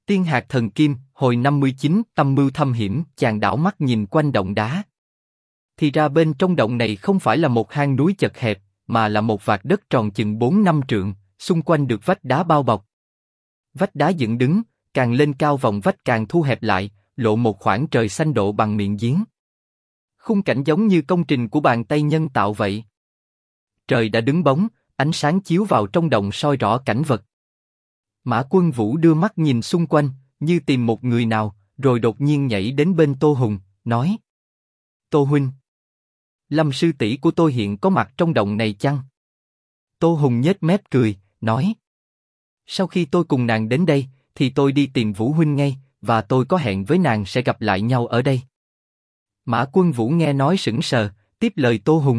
Tiên hạt thần kim, hồi 59, âm mưu thâm hiểm, chàng đảo mắt nhìn quanh động đá. Thì ra bên trong động này không phải là một hang núi chật hẹp, mà là một vạt đất tròn chừng 4-5 trượng, xung quanh được vách đá bao bọc. Vách đá dựng đứng, càng lên cao vòng vách càng thu hẹp lại, lộ một khoảng trời xanh độ bằng miệng giếng. Khung cảnh giống như công trình của bàn tay nhân tạo vậy. Trời đã đứng bóng, ánh sáng chiếu vào trong động soi rõ cảnh vật. Mã Quân Vũ đưa mắt nhìn xung quanh, như tìm một người nào, rồi đột nhiên nhảy đến bên Tô Hùng, nói: Tô huynh, Lâm sư tỷ của tôi hiện có mặt trong động này chăng? Tô Hùng nhếch mép cười, nói: Sau khi tôi cùng nàng đến đây, thì tôi đi tìm Vũ huynh ngay, và tôi có hẹn với nàng sẽ gặp lại nhau ở đây. Mã Quân Vũ nghe nói sững sờ, tiếp lời Tô Hùng: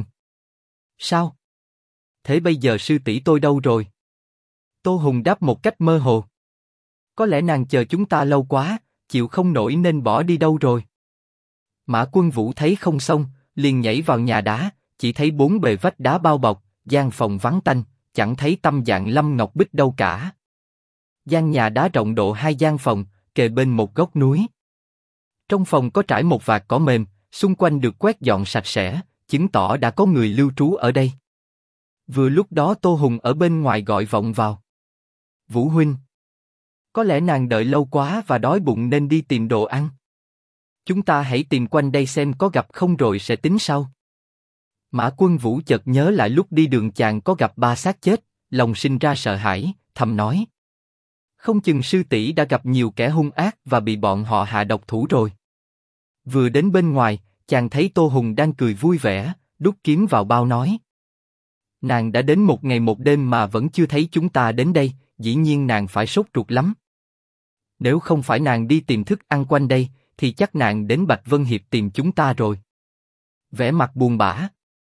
Sao? Thế bây giờ sư tỷ tôi đâu rồi? Tô Hùng đáp một cách mơ hồ: Có lẽ nàng chờ chúng ta lâu quá, chịu không nổi nên bỏ đi đâu rồi. Mã Quân Vũ thấy không xong, liền nhảy vào nhà đá, chỉ thấy bốn bề vách đá bao bọc, gian phòng vắng tanh, chẳng thấy tăm dạng Lâm Ngọc Bích đâu cả. Gian nhà đá rộng độ 2 gian phòng, kề bên một góc núi. Trong phòng có trải một vạt cỏ mềm, xung quanh được quét dọn sạch sẽ, chứng tỏ đã có người lưu trú ở đây. Vừa lúc đó Tô Hùng ở bên ngoài gọi vọng vào: Vũ huynh, có lẽ nàng đợi lâu quá và đói bụng nên đi tìm đồ ăn. Chúng ta hãy tìm quanh đây xem có gặp không rồi sẽ tính sau. Mã Quân Vũ chợt nhớ lại lúc đi đường chàng có gặp 3 xác chết, lòng sinh ra sợ hãi, thầm nói: Không chừng sư tỷ đã gặp nhiều kẻ hung ác và bị bọn họ hạ độc thủ rồi. Vừa đến bên ngoài, chàng thấy Tô Hùng đang cười vui vẻ, đút kiếm vào bao nói: Nàng đã đến 1 ngày 1 đêm mà vẫn chưa thấy chúng ta đến đây, dĩ nhiên nàng phải sốt ruột lắm. Nếu không phải nàng đi tìm thức ăn quanh đây, thì chắc nàng đến Bạch Vân Hiệp tìm chúng ta rồi. Vẻ mặt buồn bã,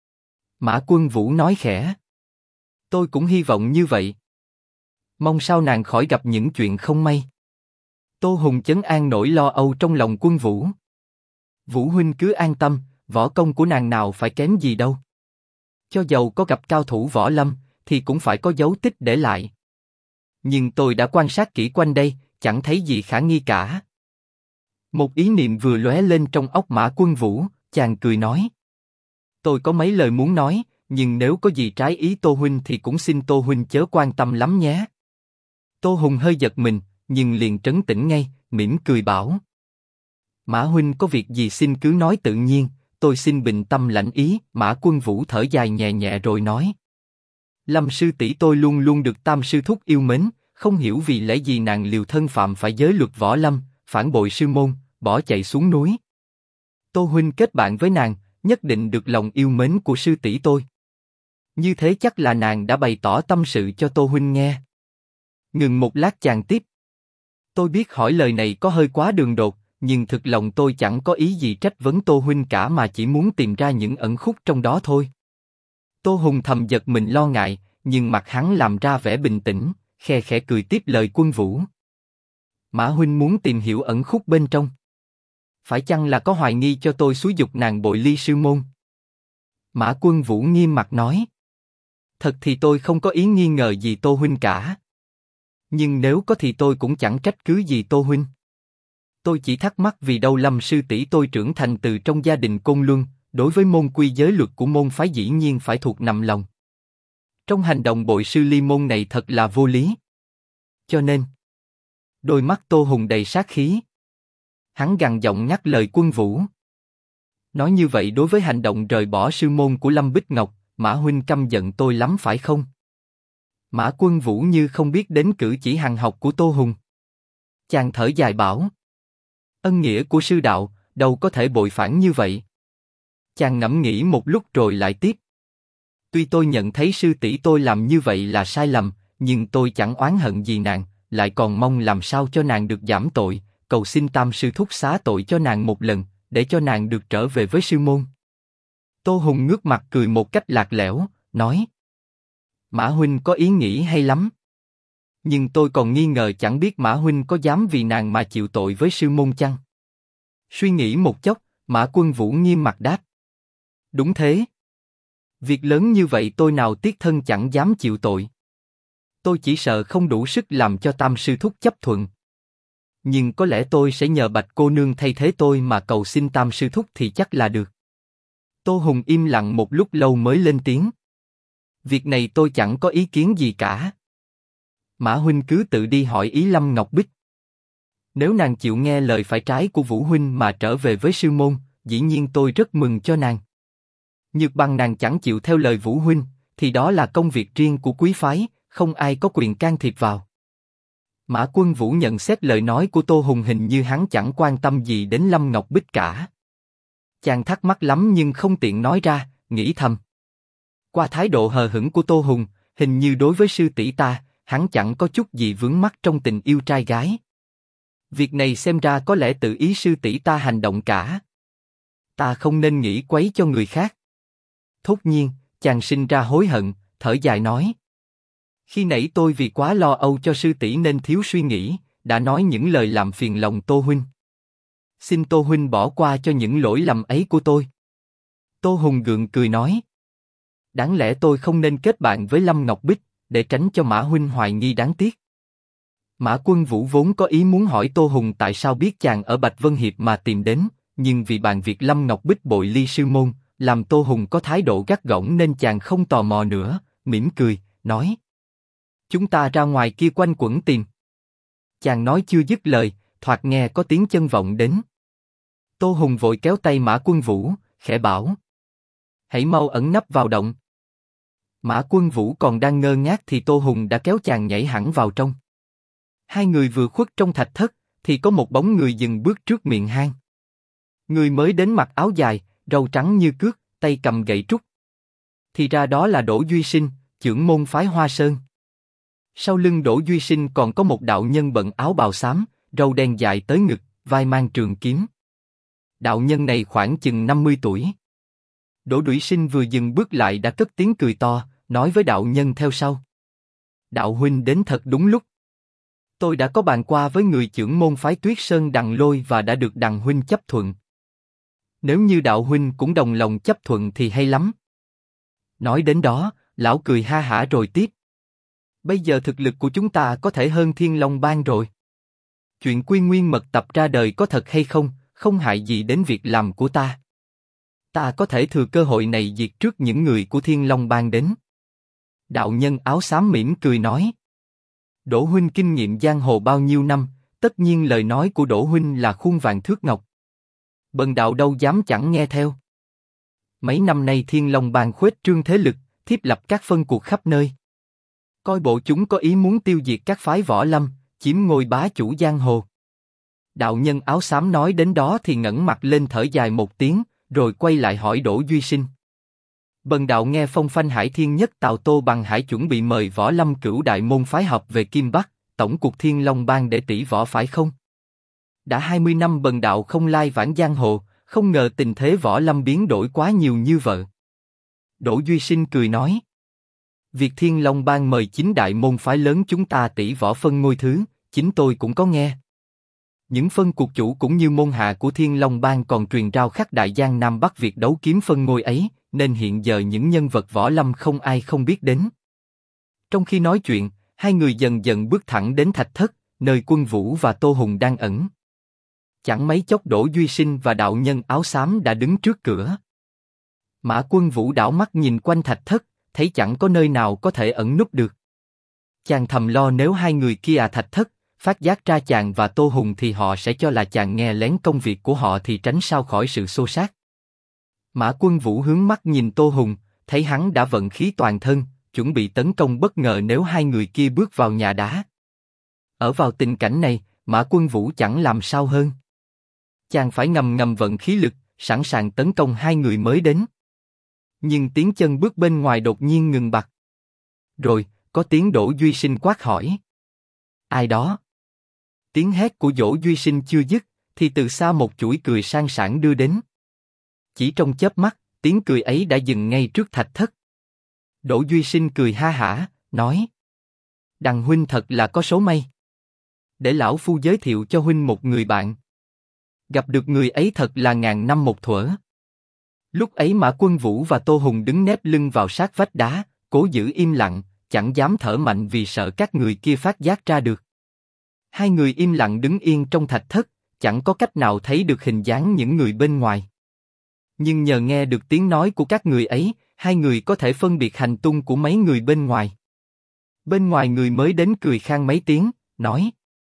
Mã Quân Vũ nói khẽ: Tôi cũng hy vọng như vậy. Mong sao nàng khỏi gặp những chuyện không may. Tô Hùng trấn an nỗi lo âu trong lòng Quân Vũ: Vũ huynh cứ an tâm, võ công của nàng nào phải kém gì đâu. Cho dầu có gặp cao thủ võ lâm, thì cũng phải có dấu tích để lại. Nhưng tôi đã quan sát kỹ quanh đây, chẳng thấy gì khả nghi cả. Một ý niệm vừa lóe lên trong óc Mã Quân Vũ, chàng cười nói: Tôi có mấy lời muốn nói, nhưng nếu có gì trái ý Tô huynh thì cũng xin Tô huynh chớ quan tâm lắm nhé. Tô Hùng hơi giật mình, nhưng liền trấn tĩnh ngay, mỉm cười bảo: Mã huynh có việc gì xin cứ nói tự nhiên, tôi xin bình tâm lãnh ý. Mã Quân Vũ thở dài nhẹ nhẹ rồi nói: Lâm sư tỷ tôi luôn luôn được Tam sư thúc yêu mến, không hiểu vì lẽ gì nàng liều thân phạm phải giới luật võ lâm, phản bội sư môn, bỏ chạy xuống núi. Tô huynh kết bạn với nàng, nhất định được lòng yêu mến của sư tỷ tôi. Như thế chắc là nàng đã bày tỏ tâm sự cho Tô huynh nghe. Ngừng một lát chàng tiếp: Tôi biết hỏi lời này có hơi quá đường đột, nhưng thực lòng tôi chẳng có ý gì trách vấn Tô huynh cả mà chỉ muốn tìm ra những ẩn khúc trong đó thôi. Tô Hùng thầm giật mình lo ngại, nhưng mặt hắn làm ra vẻ bình tĩnh, khe khẽ cười tiếp lời Quân Vũ: Mã huynh muốn tìm hiểu ẩn khúc bên trong. Phải chăng là có hoài nghi cho tôi xúi giục nàng bội ly sư môn? Mã Quân Vũ nghiêm mặt nói: Thật thì tôi không có ý nghi ngờ gì Tô huynh cả. Nhưng nếu có thì tôi cũng chẳng trách cứ gì Tô huynh. Tôi chỉ thắc mắc vì đâu Lâm sư tỷ tôi trưởng thành từ trong gia đình Côn Luân, đối với môn quy giới luật của môn phái dĩ nhiên phải thuộc nằm lòng. Trong hành động bội sư ly môn này thật là vô lý. Cho nên, đôi mắt Tô Hùng đầy sát khí. Hắn gằn giọng ngắt lời Quân Vũ: Nói như vậy đối với hành động rời bỏ sư môn của Lâm Bích Ngọc, Mã huynh căm giận tôi lắm phải không? Mã Quân Vũ như không biết đến cử chỉ hằng học của Tô Hùng. Chàng thở dài bảo: Ân nghĩa của sư đạo, đâu có thể bội phản như vậy. Chàng ngẫm nghĩ một lúc rồi lại tiếp: Tuy tôi nhận thấy sư tỷ tôi làm như vậy là sai lầm, nhưng tôi chẳng oán hận gì nàng, lại còn mong làm sao cho nàng được giảm tội, cầu xin Tam sư thúc xá tội cho nàng một lần, để cho nàng được trở về với sư môn. Tô Hùng ngước mặt cười một cách lạc lẽo, nói: Mã huynh có ý nghĩ hay lắm. Nhưng tôi còn nghi ngờ chẳng biết Mã huynh có dám vì nàng mà chịu tội với sư môn chăng? Suy nghĩ một chốc, Mã Quân Vũ nghiêm mặt đáp: Đúng thế. Việc lớn như vậy tôi nào tiếc thân chẳng dám chịu tội. Tôi chỉ sợ không đủ sức làm cho Tam sư thúc chấp thuận. Nhưng có lẽ tôi sẽ nhờ Bạch cô nương thay thế tôi mà cầu xin Tam sư thúc thì chắc là được. Tô Hùng im lặng một lúc lâu mới lên tiếng. Việc này tôi chẳng có ý kiến gì cả. Mã huynh cứ tự đi hỏi ý Lâm Ngọc Bích. Nếu nàng chịu nghe lời phải trái của Vũ huynh mà trở về với sư môn, dĩ nhiên tôi rất mừng cho nàng. Nhược bằng nàng chẳng chịu theo lời Vũ huynh, thì đó là công việc riêng của quý phái, không ai có quyền can thiệp vào. Mã Quân Vũ nhận xét lời nói của Tô Hùng, hình như hắn chẳng quan tâm gì đến Lâm Ngọc Bích cả. Chàng thắc mắc lắm nhưng không tiện nói ra, nghĩ thầm. Qua thái độ hờ hững của Tô Hùng, hình như đối với sư tỷ ta, hắn chẳng có chút gì vướng mắc trong tình yêu trai gái. Việc này xem ra có lẽ tự ý sư tỷ ta hành động cả. Ta không nên nghĩ quấy cho người khác. Thốt nhiên, chàng sinh ra hối hận, thở dài nói. Khi nãy tôi vì quá lo âu cho sư tỷ nên thiếu suy nghĩ, đã nói những lời làm phiền lòng Tô huynh. Xin Tô huynh bỏ qua cho những lỗi lầm ấy của tôi. Tô Hùng gượng cười nói. Đáng lẽ tôi không nên kết bạn với Lâm Ngọc Bích, để tránh cho Mã huynh hoài nghi đáng tiếc. Mã Quân Vũ vốn có ý muốn hỏi Tô Hùng tại sao biết chàng ở Bạch Vân Hiệp mà tìm đến, nhưng vì bàn việc Lâm Ngọc Bích bội ly sư môn, làm Tô Hùng có thái độ gắt gỏng nên chàng không tò mò nữa, mỉm cười, nói. Chúng ta ra ngoài kia quanh quẩn tìm. Chàng nói chưa dứt lời, thoạt nghe có tiếng chân vọng đến. Tô Hùng vội kéo tay Mã Quân Vũ, khẽ bảo. Hãy mau ẩn nấp vào động. Mã Quân Vũ còn đang ngơ ngác thì Tô Hùng đã kéo chàng nhảy hẳn vào trong. Hai người vừa khuất trong thạch thất, thì có một bóng người dừng bước trước miệng hang. Người mới đến mặc áo dài, râu trắng như cước, tay cầm gậy trúc. Thì ra đó là Đỗ Duy Sinh, trưởng môn phái Hoa Sơn. Sau lưng Đỗ Duy Sinh còn có một đạo nhân bận áo bào xám, râu đen dài tới ngực, vai mang trường kiếm. Đạo nhân này khoảng chừng 50 tuổi. Đỗ Duy Sinh vừa dừng bước lại đã cất tiếng cười to, nói với đạo nhân theo sau. Đạo huynh đến thật đúng lúc. Tôi đã có bàn qua với người trưởng môn phái Tuyết Sơn Đằng Lôi và đã được Đằng huynh chấp thuận. Nếu như đạo huynh cũng đồng lòng chấp thuận thì hay lắm. Nói đến đó, lão cười ha hả rồi tiếp. Bây giờ thực lực của chúng ta có thể hơn Thiên Long Bang rồi. Chuyện Quy Nguyên mật tập ra đời có thật hay không, không hại gì đến việc làm của ta. Ta có thể thừa cơ hội này diệt trước những người của Thiên Long Bang đến. Đạo nhân áo xám mỉm cười nói. Đỗ huynh kinh nghiệm giang hồ bao nhiêu năm, tất nhiên lời nói của Đỗ huynh là khuôn vàng thước ngọc. Bần đạo đâu dám chẳng nghe theo. Mấy năm nay Thiên Long Bang khuếch trương thế lực, thiết lập các phân cuộc khắp nơi. Coi bộ chúng có ý muốn tiêu diệt các phái võ lâm, chiếm ngôi bá chủ giang hồ. Đạo nhân áo xám nói đến đó thì ngẩng mặt lên thở dài một tiếng, rồi quay lại hỏi Đỗ Duy Sinh. Bần đạo nghe phong phanh Hải Thiên Nhất Tào Tô Bằng Hải chuẩn bị mời võ lâm cửu đại môn phái họp về Kim Bắc, tổng cục Thiên Long Bang để tỷ võ phải không? Đã 20 năm bần đạo không lai vãng giang hồ, không ngờ tình thế võ lâm biến đổi quá nhiều như vậy. Đỗ Duy Sinh cười nói. Việc Thiên Long Bang mời 9 đại môn phái lớn chúng ta tỷ võ phân ngôi thứ, chính tôi cũng có nghe. Những phân cuộc chủ cũng như môn hạ của Thiên Long Bang còn truyền rao khắp đại giang Nam Bắc việc đấu kiếm phân ngôi ấy, nên hiện giờ những nhân vật võ lâm không ai không biết đến. Trong khi nói chuyện, hai người dần dần bước thẳng đến thạch thất, nơi Quân Vũ và Tô Hùng đang ẩn. Chẳng mấy chốc Đỗ Duy Sinh và đạo nhân áo xám đã đứng trước cửa. Mã Quân Vũ đảo mắt nhìn quanh thạch thất, thấy chẳng có nơi nào có thể ẩn núp được. Chàng thầm lo nếu hai người kia thạch thất, phát giác ra chàng và Tô Hùng thì họ sẽ cho là chàng nghe lén công việc của họ thì tránh sao khỏi sự xô xát. Mã Quân Vũ hướng mắt nhìn Tô Hùng, thấy hắn đã vận khí toàn thân, chuẩn bị tấn công bất ngờ nếu hai người kia bước vào nhà đá. Ở vào tình cảnh này, Mã Quân Vũ chẳng làm sao hơn. Chàng phải ngầm ngầm vận khí lực, sẵn sàng tấn công hai người mới đến. Nhưng tiếng chân bước bên ngoài đột nhiên ngừng bặt. Rồi, có tiếng Đỗ Duy Sinh quát hỏi. Ai đó? Tiếng hét của Đỗ Duy Sinh chưa dứt, thì từ xa một chuỗi cười sang sảng đưa đến. Chỉ trong chớp mắt, tiếng cười ấy đã dừng ngay trước thạch thất. Đỗ Duy Sinh cười ha hả, nói. Đằng huynh thật là có số may. Để lão phu giới thiệu cho huynh một người bạn. Gặp được người ấy thật là ngàn năm một thuở. Lúc ấy Mã Quân Vũ và Tô Hùng đứng nép lưng vào sát vách đá, cố giữ im lặng, chẳng dám thở mạnh vì sợ các người kia phát giác ra được. Hai người im lặng đứng yên trong thạch thất, chẳng có cách nào thấy được hình dáng những người bên ngoài. Nhưng nhờ nghe được tiếng nói của các người ấy, hai người có thể phân biệt hành tung của mấy người bên ngoài. Bên ngoài người mới đến cười khan mấy tiếng, nói: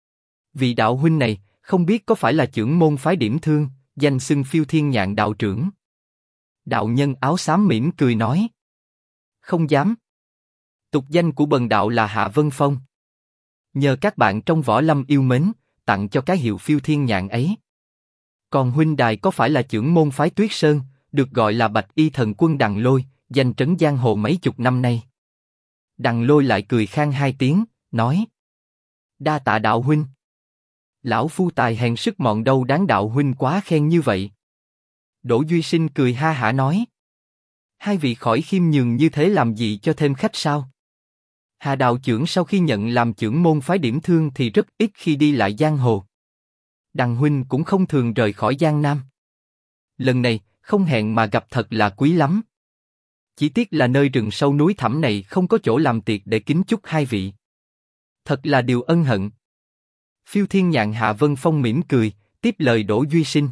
vị đạo huynh này, không biết có phải là trưởng môn phái Điểm Thương, danh xưng Phiêu Thiên Nhạn đạo trưởng? Đạo nhân áo xám mỉm cười nói: không dám. Tục danh của bần đạo là Hạ Vân Phong. Nhờ các bạn trong võ lâm yêu mến, tặng cho cái hiệu Phiêu Thiên Nhạn ấy. Còn huynh đài có phải là trưởng môn phái Tuyết Sơn, được gọi là Bạch Y Thần Quân Đằng Lôi, danh trấn giang hồ mấy chục năm nay? Đằng Lôi lại cười khan hai tiếng, nói: đa tạ đạo huynh. Lão phu tài hèn sức mọn đâu đáng đạo huynh quá khen như vậy. Đỗ Duy Sinh cười ha hả nói: hai vị khỏi khiêm nhường như thế làm gì cho thêm khách sao? Hà đạo trưởng sau khi nhận làm trưởng môn phái Điểm Thương thì rất ít khi đi lại giang hồ. Đằng huynh cũng không thường rời khỏi Giang Nam. Lần này không hẹn mà gặp thật là quý lắm. Chỉ tiếc là nơi rừng sâu núi thẳm này không có chỗ làm tiệc để kính chúc hai vị. Thật là điều ân hận. Phiêu Thiên Nhạn Hạ Vân Phong mỉm cười, tiếp lời Đỗ Duy Sinh: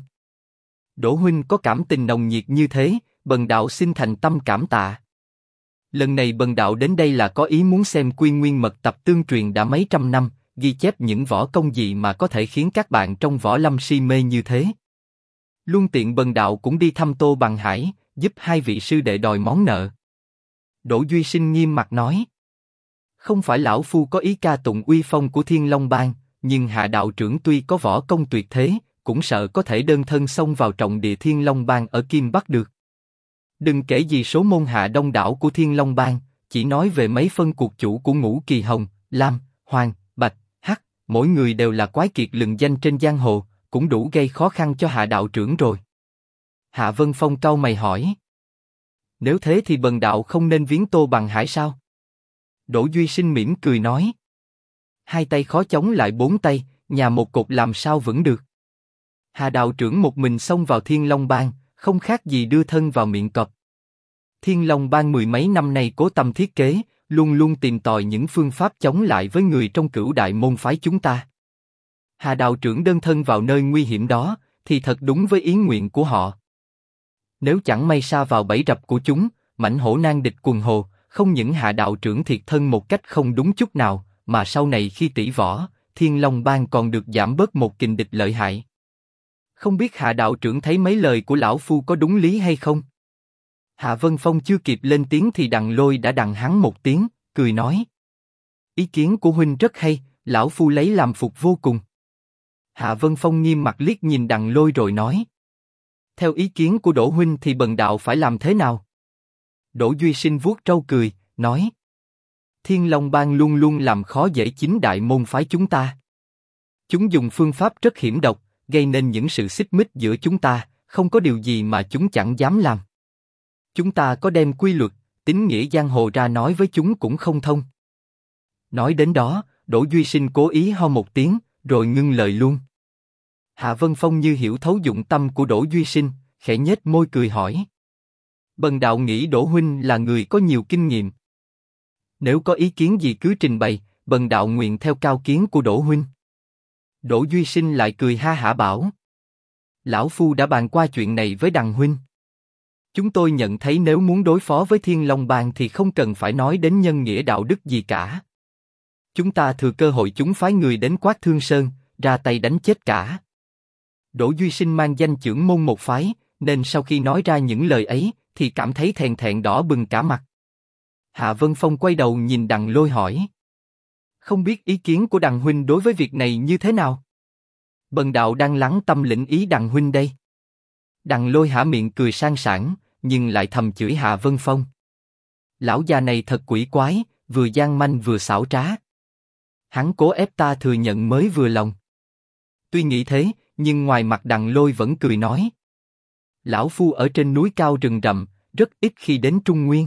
Đỗ huynh có cảm tình nồng nhiệt như thế, bần đạo xin thành tâm cảm tạ. Lần này bần đạo đến đây là có ý muốn xem Quy Nguyên mật tập tương truyền đã mấy trăm năm, ghi chép những võ công gì mà có thể khiến các bạn trong võ lâm si mê như thế. Luôn tiện bần đạo cũng đi thăm Tô Bằng Hải, giúp hai vị sư đệ đòi món nợ. Đỗ Duy Sinh nghiêm mặt nói: không phải lão phu có ý ca tụng uy phong của Thiên Long Bang, nhưng Hạ đạo trưởng tuy có võ công tuyệt thế, cũng sợ có thể đơn thân xông vào trọng địa Thiên Long Bang ở Kim Bắc được. Đừng kể gì số môn hạ đông đảo của Thiên Long Bang, chỉ nói về mấy phân cuộc chủ của Ngũ Kỳ Hồng, Lam, Hoàng, Bạch, Hắc, mỗi người đều là quái kiệt lừng danh trên giang hồ, cũng đủ gây khó khăn cho Hạ đạo trưởng rồi. Hạ Vân Phong cau mày hỏi: nếu thế thì bần đạo không nên viếng Tô Bằng Hải sao? Đỗ Duy Sinh mỉm cười nói: hai tay khó chống lại bốn tay, nhà một cột làm sao vững được. Hạ đạo trưởng một mình xông vào Thiên Long Bang, không khác gì đưa thân vào miệng cọp. Thiên Long Bang mười mấy năm nay cố tâm thiết kế, luôn luôn tìm tòi những phương pháp chống lại với người trong Cửu Đại môn phái chúng ta. Hạ đạo trưởng đơn thân vào nơi nguy hiểm đó, thì thật đúng với ý nguyện của họ. Nếu chẳng may sa vào bẫy rập của chúng, mãnh hổ nan địch quần hồ, không những Hạ đạo trưởng thiệt thân một cách không đúng chút nào, mà sau này khi tỷ võ, Thiên Long Bang còn được giảm bớt một kình địch lợi hại. Không biết Hạ đạo trưởng thấy mấy lời của lão phu có đúng lý hay không? Hạ Vân Phong chưa kịp lên tiếng thì Đằng Lôi đã đằng hắn một tiếng, cười nói: ý kiến của huynh rất hay, lão phu lấy làm phục vô cùng. Hạ Vân Phong nghiêm mặt liếc nhìn Đằng Lôi rồi nói: theo ý kiến của Đỗ huynh thì bần đạo phải làm thế nào? Đỗ Duy Sinh vuốt râu cười, nói: Thiên Long Bang luôn luôn làm khó dễ chính đại môn phái chúng ta. Chúng dùng phương pháp rất hiểm độc, gây nên những sự xích mích giữa chúng ta, không có điều gì mà chúng chẳng dám làm. Chúng ta có đem quy luật, tín nghĩa giang hồ ra nói với chúng cũng không thông. Nói đến đó, Đỗ Duy Sinh cố ý ho một tiếng, rồi ngưng lời luôn. Hạ Vân Phong như hiểu thấu dụng tâm của Đỗ Duy Sinh, khẽ nhếch môi cười hỏi: bần đạo nghĩ Đỗ huynh là người có nhiều kinh nghiệm. Nếu có ý kiến gì cứ trình bày, bần đạo nguyện theo cao kiến của Đỗ huynh. Đỗ Duy Sinh lại cười ha hả bảo: lão phu đã bàn qua chuyện này với Đằng huynh. Chúng tôi nhận thấy nếu muốn đối phó với Thiên Long Bang thì không cần phải nói đến nhân nghĩa đạo đức gì cả. Chúng ta thừa cơ hội chúng phái người đến Quát Thương Sơn, ra tay đánh chết cả. Đỗ Duy Sinh mang danh trưởng môn một phái, nên sau khi nói ra những lời ấy, thì cảm thấy thẹn thẹn đỏ bừng cả mặt. Hạ Vân Phong quay đầu nhìn Đằng Lôi hỏi: không biết ý kiến của Đằng huynh đối với việc này như thế nào? Bần đạo đang lắng tâm lĩnh ý Đằng huynh đây. Đằng Lôi hả miệng cười sang sảng, nhưng lại thầm chửi Hạ Vân Phong: lão già này thật quỷ quái, vừa gian manh vừa xảo trá. Hắn cố ép ta thừa nhận mới vừa lòng. Tuy nghĩ thế, nhưng ngoài mặt Đằng Lôi vẫn cười nói: lão phu ở trên núi cao rừng rậm, rất ít khi đến Trung Nguyên.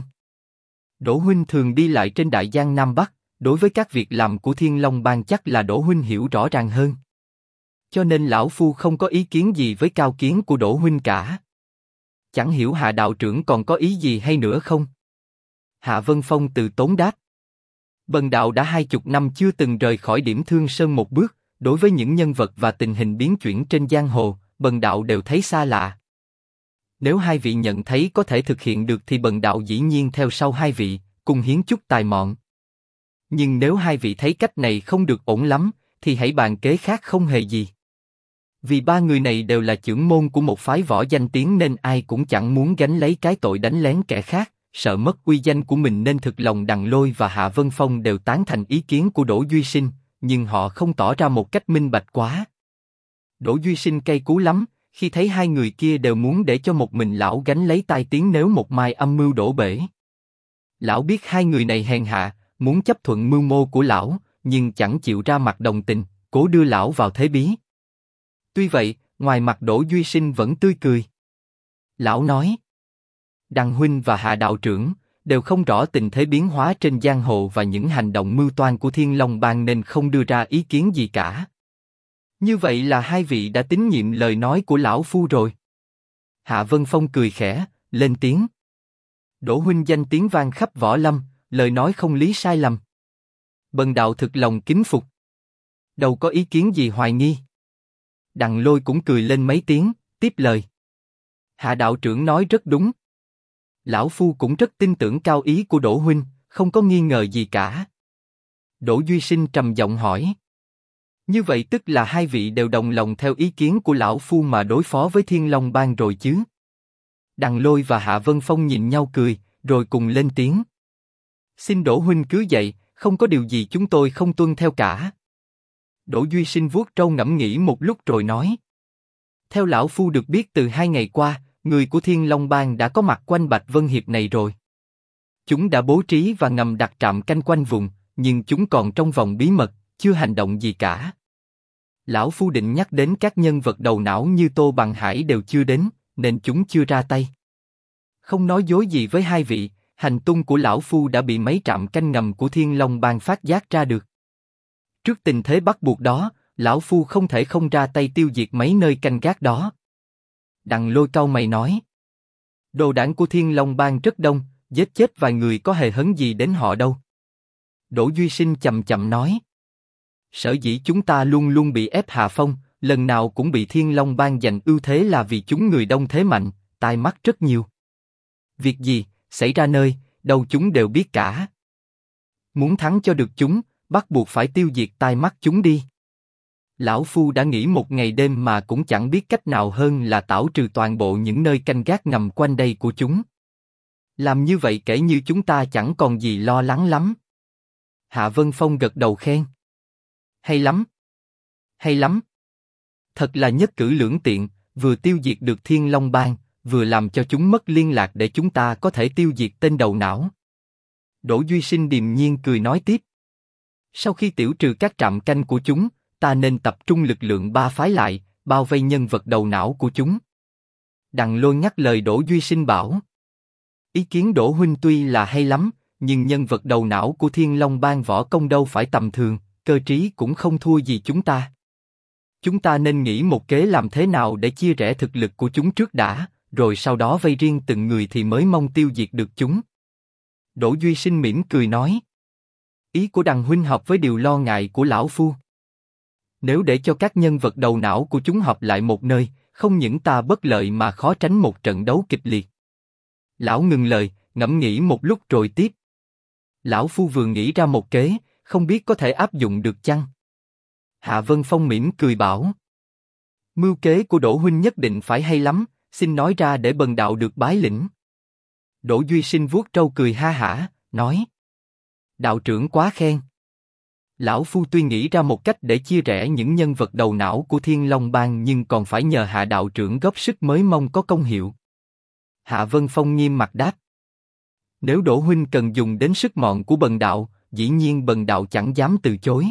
Đỗ huynh thường đi lại trên đại giang Nam Bắc, đối với các việc làm của Thiên Long Bang chắc là Đỗ huynh hiểu rõ ràng hơn. Cho nên lão phu không có ý kiến gì với cao kiến của Đỗ huynh cả. Chẳng hiểu Hạ đạo trưởng còn có ý gì hay nữa không? Hạ Vân Phong từ tốn đáp: bần đạo đã 20 năm chưa từng rời khỏi Điểm Thương Sơn một bước, đối với những nhân vật và tình hình biến chuyển trên giang hồ, bần đạo đều thấy xa lạ. Nếu hai vị nhận thấy có thể thực hiện được thì bần đạo dĩ nhiên theo sau hai vị, cùng hiến chút tài mọn. Nhưng nếu hai vị thấy cách này không được ổn lắm, thì hãy bàn kế khác không hề gì. Vì ba người này đều là chưởng môn của một phái võ danh tiếng nên ai cũng chẳng muốn gánh lấy cái tội đánh lén kẻ khác, sợ mất uy danh của mình nên thực lòng Đằng Lôi và Hạ Vân Phong đều tán thành ý kiến của Đỗ Duy Sinh, nhưng họ không tỏ ra một cách minh bạch quá. Đỗ Duy Sinh cay cú lắm, khi thấy hai người kia đều muốn để cho một mình lão gánh lấy tai tiếng nếu một mai âm mưu đổ bể. Lão biết hai người này hèn hạ, muốn chấp thuận mưu mô của lão, nhưng chẳng chịu ra mặt đồng tình, cố đưa lão vào thế bí. Tuy vậy, ngoài mặt Đỗ Duy Sinh vẫn tươi cười. Lão nói: Đằng huynh và Hạ đạo trưởng đều không rõ tình thế biến hóa trên giang hồ và những hành động mưu toan của Thiên Long Bang nên không đưa ra ý kiến gì cả. Như vậy là hai vị đã tín nhiệm lời nói của lão phu rồi. Hạ Vân Phong cười khẽ, lên tiếng: Đỗ huynh danh tiếng vang khắp võ lâm, lời nói không lý sai lầm. Bần đạo thực lòng kính phục. Đâu có ý kiến gì hoài nghi. Đằng Lôi cũng cười lên mấy tiếng, tiếp lời: Hạ đạo trưởng nói rất đúng. Lão phu cũng rất tin tưởng cao ý của Đỗ huynh, không có nghi ngờ gì cả. Đỗ Duy Sinh trầm giọng hỏi: Như vậy tức là hai vị đều đồng lòng theo ý kiến của lão phu mà đối phó với Thiên Long Bang rồi chứ? Đằng Lôi và Hạ Vân Phong nhìn nhau cười, rồi cùng lên tiếng: Xin Đỗ huynh cứ dạy, không có điều gì chúng tôi không tuân theo cả. Đỗ Duy Sinh vuốt râu ngẫm nghĩ một lúc rồi nói: Theo lão phu được biết từ 2 ngày qua, người của Thiên Long Bang đã có mặt quanh Bạch Vân Hiệp này rồi. Chúng đã bố trí và ngầm đặt trạm canh quanh vùng, nhưng chúng còn trong vòng bí mật, chưa hành động gì cả. Lão phu định nhắc đến các nhân vật đầu não như Tô Bằng Hải đều chưa đến, nên chúng chưa ra tay. Không nói dối gì với hai vị, hành tung của lão phu đã bị mấy trạm canh ngầm của Thiên Long Bang phát giác ra được. Trước tình thế bắt buộc đó, lão phu không thể không ra tay tiêu diệt mấy nơi canh gác đó. Đằng Lôi cau mày nói: Đồ đảng của Thiên Long Bang rất đông, giết chết vài người có hề hấn gì đến họ đâu. Đỗ Duy Sinh chậm chậm nói: Sở dĩ chúng ta luôn luôn bị ép hạ phong, lần nào cũng bị Thiên Long Bang giành ưu thế là vì chúng người đông thế mạnh, tai mắt rất nhiều. Việc gì xảy ra nơi đâu chúng đều biết cả. Muốn thắng cho được chúng, bắt buộc phải tiêu diệt tai mắt chúng đi. Lão phu đã nghĩ một ngày đêm mà cũng chẳng biết cách nào hơn là tảo trừ toàn bộ những nơi canh gác ngầm quanh đây của chúng. Làm như vậy kể như chúng ta chẳng còn gì lo lắng lắm. Hạ Vân Phong gật đầu khen: Hay lắm, hay lắm. Thật là nhất cử lưỡng tiện, vừa tiêu diệt được Thiên Long Bang, vừa làm cho chúng mất liên lạc để chúng ta có thể tiêu diệt tên đầu não. Đỗ Duy Sinh điềm nhiên cười nói tiếp: Sau khi tiểu trừ các trạm canh của chúng, ta nên tập trung lực lượng ba phái lại, bao vây nhân vật đầu não của chúng. Đằng Lôi ngắt lời Đỗ Duy Sinh bảo: Ý kiến Đỗ huynh tuy là hay lắm, nhưng nhân vật đầu não của Thiên Long Bang võ công đâu phải tầm thường, cơ trí cũng không thua gì chúng ta. Chúng ta nên nghĩ một kế làm thế nào để chia rẽ thực lực của chúng trước đã, rồi sau đó vây riêng từng người thì mới mong tiêu diệt được chúng. Đỗ Duy Sinh mỉm cười nói: Ý của Đằng huynh hợp với điều lo ngại của lão phu. Nếu để cho các nhân vật đầu não của chúng họp lại một nơi, không những ta bất lợi mà khó tránh một trận đấu kịch liệt. Lão ngừng lời, ngẫm nghĩ một lúc rồi tiếp: Lão phu vừa nghĩ ra một kế, không biết có thể áp dụng được chăng? Hạ Vân Phong mỉm cười bảo: Mưu kế của Đỗ huynh nhất định phải hay lắm, xin nói ra để bần đạo được bái lĩnh. Đỗ Duy Sinh vuốt râu cười ha hả, nói: Đạo trưởng quá khen. Lão phu tuy nghĩ ra một cách để chia rẽ những nhân vật đầu não của Thiên Long Bang nhưng còn phải nhờ Hạ đạo trưởng góp sức mới mong có công hiệu. Hạ Vân Phong nghiêm mặt đáp: Nếu Đỗ huynh cần dùng đến sức mọn của bần đạo, dĩ nhiên bần đạo chẳng dám từ chối.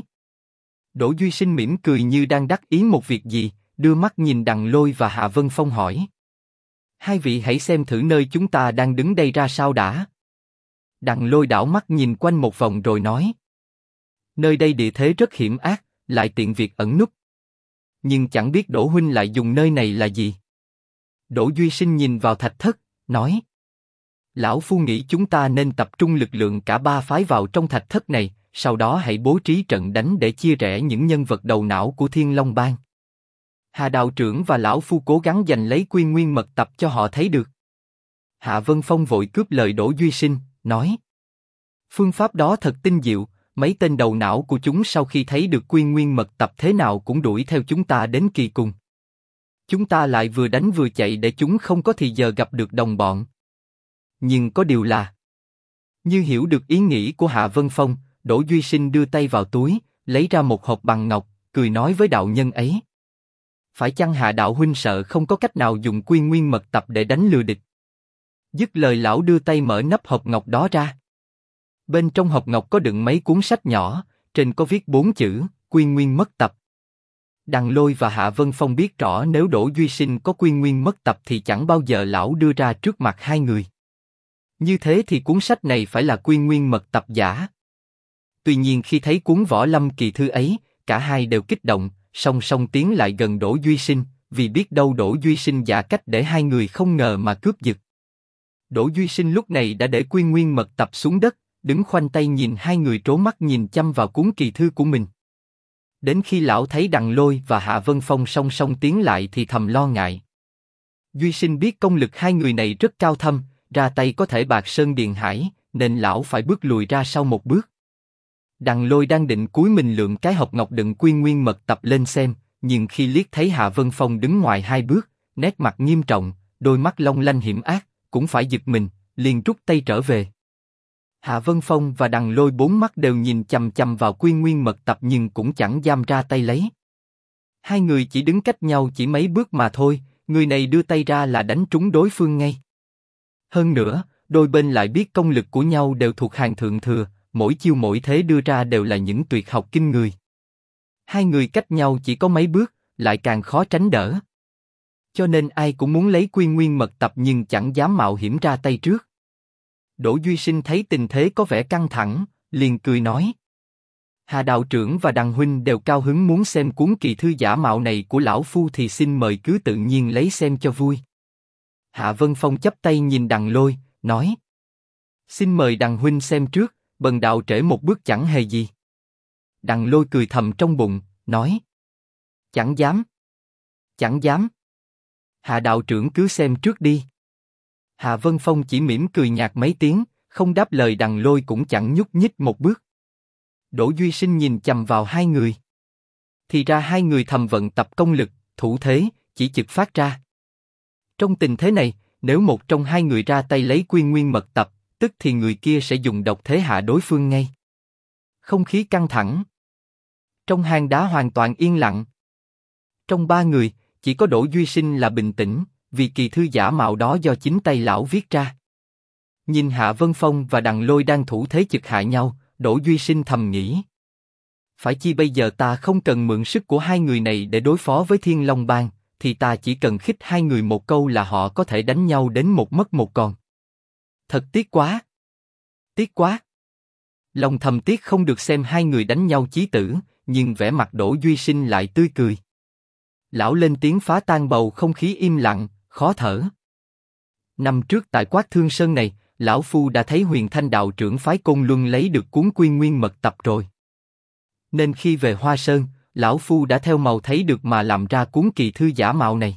Đỗ Duy Sinh mỉm cười như đang đắc ý một việc gì, đưa mắt nhìn Đằng Lôi và Hạ Vân Phong hỏi: Hai vị hãy xem thử nơi chúng ta đang đứng đây ra sao đã. Đằng Lôi đảo mắt nhìn quanh một vòng rồi nói: Nơi đây địa thế rất hiểm ác, lại tiện việc ẩn núp. Nhưng chẳng biết Đỗ huynh lại dùng nơi này là gì. Đỗ Duy Sinh nhìn vào thạch thất, nói: Lão phu nghĩ chúng ta nên tập trung lực lượng cả ba phái vào trong thạch thất này, sau đó hãy bố trí trận đánh để chia rẽ những nhân vật đầu não của Thiên Long Bang. Hà đạo trưởng và lão phu cố gắng giành lấy Quy Nguyên mật tập cho họ thấy được. Hạ Vân Phong vội cướp lời Đỗ Duy Sinh, nói: phương pháp đó thật tinh diệu, mấy tên đầu não của chúng sau khi thấy được Quy Nguyên mật tập thế nào cũng đuổi theo chúng ta đến kỳ cùng. Chúng ta lại vừa đánh vừa chạy để chúng không có thì giờ gặp được đồng bọn. Nhưng có điều là, như hiểu được ý nghĩ của Hạ Vân Phong, Đỗ Duy Sinh đưa tay vào túi, lấy ra một hộp bằng ngọc, cười nói với đạo nhân ấy: phải chăng Hạ đạo huynh sợ không có cách nào dùng Quy Nguyên mật tập để đánh lừa địch? Dứt lời lão đưa tay mở nắp hộp ngọc đó ra. Bên trong hộp ngọc có đựng mấy cuốn sách nhỏ, trên có viết 4 chữ: Quy Nguyên mất tập. Đằng Lôi và Hạ Vân Phong biết rõ nếu Đỗ Duy Sinh có Quy Nguyên mất tập thì chẳng bao giờ lão đưa ra trước mặt hai người. Như thế thì cuốn sách này phải là Quy Nguyên mật tập giả. Tuy nhiên khi thấy cuốn Võ Lâm Kỳ Thư ấy, cả hai đều kích động, song song tiến lại gần Đỗ Duy Sinh, vì biết đâu Đỗ Duy Sinh giả cách để hai người không ngờ mà cướp giật. Đỗ Duy Sinh lúc này đã để Quy Nguyên mật tập xuống đất, đứng khoanh tay nhìn hai người trố mắt nhìn chăm vào cuốn kỳ thư của mình. Đến khi lão thấy Đằng Lôi và Hạ Vân Phong song song tiến lại thì thầm lo ngại. Duy Sinh biết công lực hai người này rất cao thâm, ra tay có thể bạc sơn điền hải, nên lão phải bước lùi ra sau một bước. Đằng Lôi đang định cúi mình lượm cái hộp ngọc đựng Quy Nguyên mật tập lên xem, nhưng khi liếc thấy Hạ Vân Phong đứng ngoài hai bước, nét mặt nghiêm trọng, đôi mắt long lanh hiểm ác, cũng phải giật mình, liền rút tay trở về. Hạ Vân Phong và Đằng Lôi bốn mắt đều nhìn chằm chằm vào Quy Nguyên mật tập nhưng cũng chẳng dám ra tay lấy. Hai người chỉ đứng cách nhau chỉ mấy bước mà thôi, người này đưa tay ra là đánh trúng đối phương ngay. Hơn nữa, đôi bên lại biết công lực của nhau đều thuộc hàng thượng thừa, mỗi chiêu mỗi thế đưa ra đều là những tuyệt học kinh người. Hai người cách nhau chỉ có mấy bước, lại càng khó tránh đỡ. Cho nên ai cũng muốn lấy Quy Nguyên mật tập nhưng chẳng dám mạo hiểm ra tay trước. Đỗ Duy Sinh thấy tình thế có vẻ căng thẳng, liền cười nói: Hà đạo trưởng và Đằng huynh đều cao hứng muốn xem cuốn kỳ thư giả mạo này của lão phu thì xin mời cứ tự nhiên lấy xem cho vui. Hạ Vân Phong chắp tay nhìn Đằng Lôi, nói: xin mời Đằng huynh xem trước, bần đạo trễ một bước chẳng hề gì. Đằng Lôi cười thầm trong bụng, nói: chẳng dám, chẳng dám. Hạ đạo trưởng cứ xem trước đi. Hạ Vân Phong chỉ mỉm cười nhạt mấy tiếng, không đáp lời. Đằng Lôi cũng chẳng nhúc nhích một bước. Đỗ Duy Sinh nhìn chằm vào hai người. Thì ra hai người thầm vận tập công lực, thủ thế, chỉ trực phát ra. Trong tình thế này, nếu một trong hai người ra tay lấy Quy Nguyên mật tập, tức thì người kia sẽ dùng độc thế hạ đối phương ngay. Không khí căng thẳng. Trong hang đá hoàn toàn yên lặng. Trong ba người, chỉ có Đỗ Duy Sinh là bình tĩnh, vì kỳ thư giả mạo đó do chính tay lão viết ra. Nhìn Hạ Vân Phong và Đằng Lôi đang thủ thế trực hạ nhau, Đỗ Duy Sinh thầm nghĩ: phải chi bây giờ ta không cần mượn sức của hai người này để đối phó với Thiên Long Bang, thì ta chỉ cần khích hai người một câu là họ có thể đánh nhau đến một mất một còn. Thật tiếc quá! Tiếc quá! Lòng thầm tiếc không được xem hai người đánh nhau chí tử, nhưng vẻ mặt Đỗ Duy Sinh lại tươi cười. Lão lên tiếng phá tan bầu không khí im lặng, khó thở. Năm trước tại Quát Thương Sơn này, lão phu đã thấy Huyền Thanh đạo trưởng phái Côn Luân lấy được cuốn Quy Nguyên mật tập rồi. Nên khi về Hoa Sơn, lão phu đã theo màu thấy được mà làm ra cuốn kỳ thư giả mạo này.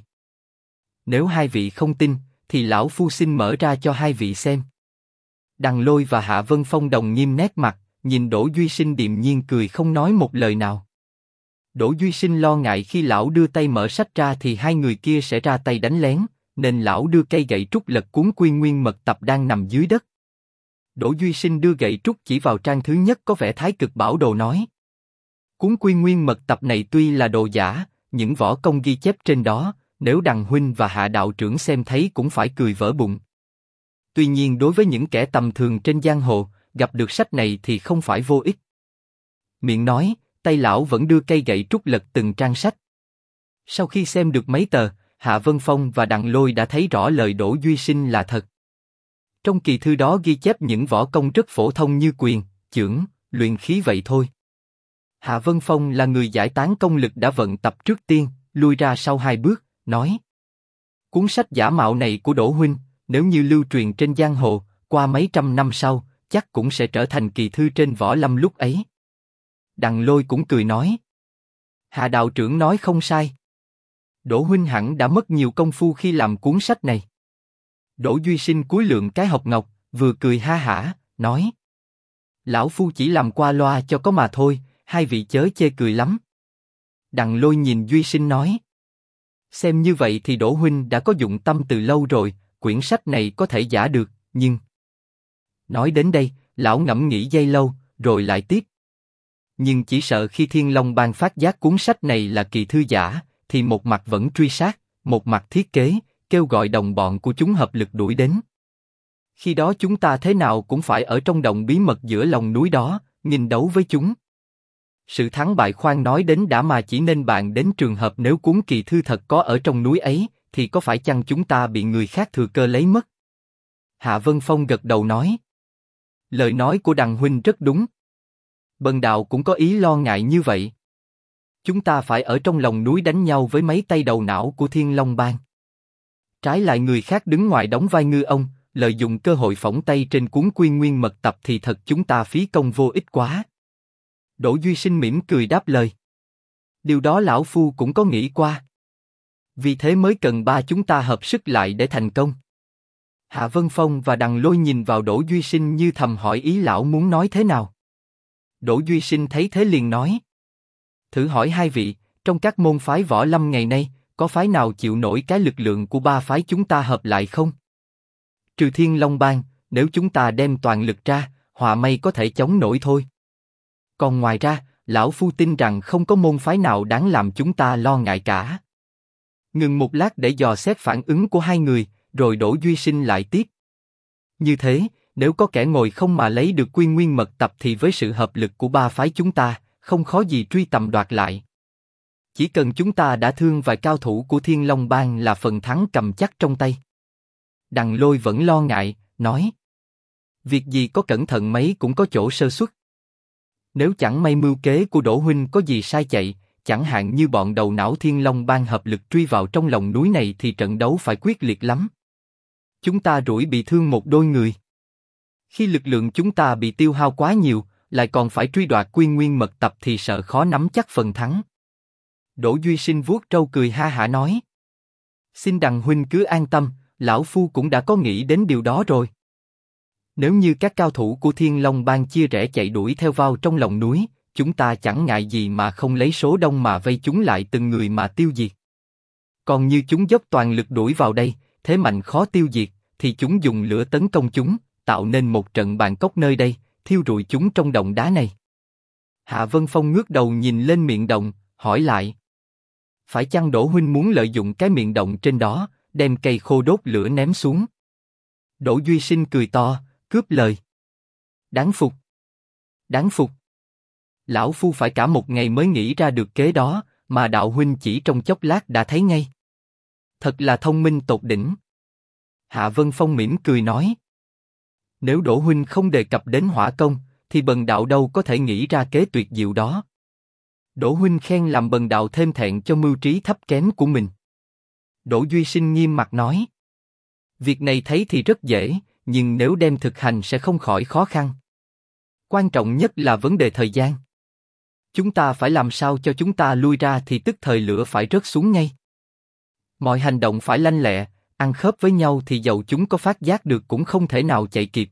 Nếu hai vị không tin, thì lão phu xin mở ra cho hai vị xem. Đằng Lôi và Hạ Vân Phong đồng nghiêm nét mặt, nhìn Đỗ Duy Sinh điềm nhiên cười không nói một lời nào. Đỗ Duy Sinh lo ngại khi lão đưa tay mở sách ra thì hai người kia sẽ ra tay đánh lén, nên lão đưa cây gậy trúc lật cuốn Quy Nguyên mật tập đang nằm dưới đất. Đỗ Duy Sinh đưa gậy trúc chỉ vào trang thứ nhất có vẻ Thái Cực Bảo Đồ nói: cuốn Quy Nguyên mật tập này tuy là đồ giả, những võ công ghi chép trên đó, nếu Đằng huynh và Hạ đạo trưởng xem thấy cũng phải cười vỡ bụng. Tuy nhiên đối với những kẻ tầm thường trên giang hồ, gặp được sách này thì không phải vô ích. Miệng nói, tay lão vẫn đưa cây gậy trúc lật từng trang sách. Sau khi xem được mấy tờ, Hạ Vân Phong và Đằng Lôi đã thấy rõ lời Đỗ Duy Sinh là thật. Trong kỳ thư đó ghi chép những võ công rất phổ thông như quyền, chưởng, luyện khí vậy thôi. Hạ Vân Phong là người giải tán công lực đã vận tập trước tiên, lui ra sau hai bước, nói: cuốn sách giả mạo này của Đỗ huynh, nếu như lưu truyền trên giang hồ, qua mấy trăm năm sau, chắc cũng sẽ trở thành kỳ thư trên võ lâm lúc ấy. Đằng Lôi cũng cười nói. Hạ đạo trưởng nói không sai. Đỗ huynh hẳn đã mất nhiều công phu khi làm cuốn sách này. Đỗ Duy Sinh cúi lượm cái hộp ngọc, vừa cười ha hả, nói. Lão phu chỉ làm qua loa cho có mà thôi, hai vị chớ chê cười lắm. Đằng Lôi nhìn Duy Sinh nói. Xem như vậy thì Đỗ huynh đã có dụng tâm từ lâu rồi, quyển sách này có thể giả được, nhưng... Nói đến đây, lão ngẫm nghĩ giây lâu, rồi lại tiếp. Nhưng chỉ sợ khi Thiên Long Bang phát giác cuốn sách này là kỳ thư giả, thì một mặt vẫn truy sát, một mặt thiết kế, kêu gọi đồng bọn của chúng hợp lực đuổi đến. Khi đó chúng ta thế nào cũng phải ở trong động bí mật giữa lòng núi đó, nghinh đấu với chúng. Sự thắng bại khoan nói đến đã, mà chỉ nên bàn đến trường hợp nếu cuốn kỳ thư thật có ở trong núi ấy, thì có phải chăng chúng ta bị người khác thừa cơ lấy mất? Hạ Vân Phong gật đầu nói. Lời nói của Đằng huynh rất đúng. Bần đạo cũng có ý lo ngại như vậy. Chúng ta phải ở trong lòng núi đánh nhau với mấy tay đầu não của Thiên Long Bang. Trái lại người khác đứng ngoài đóng vai ngư ông, lợi dụng cơ hội phỏng tay trên cuốn Quy Nguyên Mật Tập thì thật chúng ta phí công vô ích quá. Đỗ Duy Sinh mỉm cười đáp lời. Điều đó lão phu cũng có nghĩ qua. Vì thế mới cần ba chúng ta hợp sức lại để thành công. Hạ Vân Phong và Đằng Lôi nhìn vào Đỗ Duy Sinh như thầm hỏi ý lão muốn nói thế nào. Đỗ Duy Sinh thấy thế liền nói. Thử hỏi hai vị, trong các môn phái võ lâm ngày nay, có phái nào chịu nổi cái lực lượng của ba phái chúng ta hợp lại không? Trừ Thiên Long Bang, nếu chúng ta đem toàn lực ra, họa may có thể chống nổi thôi. Còn ngoài ra, lão phu tin rằng không có môn phái nào đáng làm chúng ta lo ngại cả. Ngừng một lát để dò xét phản ứng của hai người, rồi Đỗ Duy Sinh lại tiếp. Như thế, nếu có kẻ ngồi không mà lấy được Quy Nguyên Mật Tập thì với sự hợp lực của ba phái chúng ta, không khó gì truy tầm đoạt lại. Chỉ cần chúng ta đã thương vài cao thủ của Thiên Long Bang là phần thắng cầm chắc trong tay. Đằng Lôi vẫn lo ngại, nói. Việc gì có cẩn thận mấy cũng có chỗ sơ suất. Nếu chẳng may mưu kế của Đỗ huynh có gì sai chạy, chẳng hạn như bọn đầu não Thiên Long Bang hợp lực truy vào trong lòng núi này thì trận đấu phải quyết liệt lắm. Chúng ta rủi bị thương một đôi người. Khi lực lượng chúng ta bị tiêu hao quá nhiều, lại còn phải truy đoạt Quy Nguyên Mật Tập thì sợ khó nắm chắc phần thắng. Đỗ Duy Sinh vuốt râu cười ha hả nói. Xin Đằng huynh cứ an tâm, lão phu cũng đã có nghĩ đến điều đó rồi. Nếu như các cao thủ của Thiên Long Bang chia rẽ chạy đuổi theo vào trong lòng núi, chúng ta chẳng ngại gì mà không lấy số đông mà vây chúng lại từng người mà tiêu diệt. Còn như chúng dốc toàn lực đuổi vào đây, thế mạnh khó tiêu diệt, thì chúng dùng lửa tấn công chúng, tạo nên một trận bàn cốc nơi đây, thiêu rụi chúng trong động đá này. Hạ Vân Phong ngước đầu nhìn lên miệng động, hỏi lại. Phải chăng Đỗ huynh muốn lợi dụng cái miệng động trên đó, đem cây khô đốt lửa ném xuống? Đỗ Duy Sinh cười to, cướp lời. Đáng phục. Đáng phục. Lão phu phải cả một ngày mới nghĩ ra được kế đó, mà đạo huynh chỉ trong chốc lát đã thấy ngay. Thật là thông minh tột đỉnh. Hạ Vân Phong mỉm cười nói. Nếu Đỗ huynh không đề cập đến hỏa công, thì bần đạo đâu có thể nghĩ ra kế tuyệt diệu đó. Đỗ huynh khen làm bần đạo thêm thẹn cho mưu trí thấp kém của mình. Đỗ Duy Sinh nghiêm mặt nói. Việc này thấy thì rất dễ, nhưng nếu đem thực hành sẽ không khỏi khó khăn. Quan trọng nhất là vấn đề thời gian. Chúng ta phải làm sao cho chúng ta lui ra thì tức thời lửa phải rớt xuống ngay. Mọi hành động phải lanh lẹ, ăn khớp với nhau thì dầu chúng có phát giác được cũng không thể nào chạy kịp.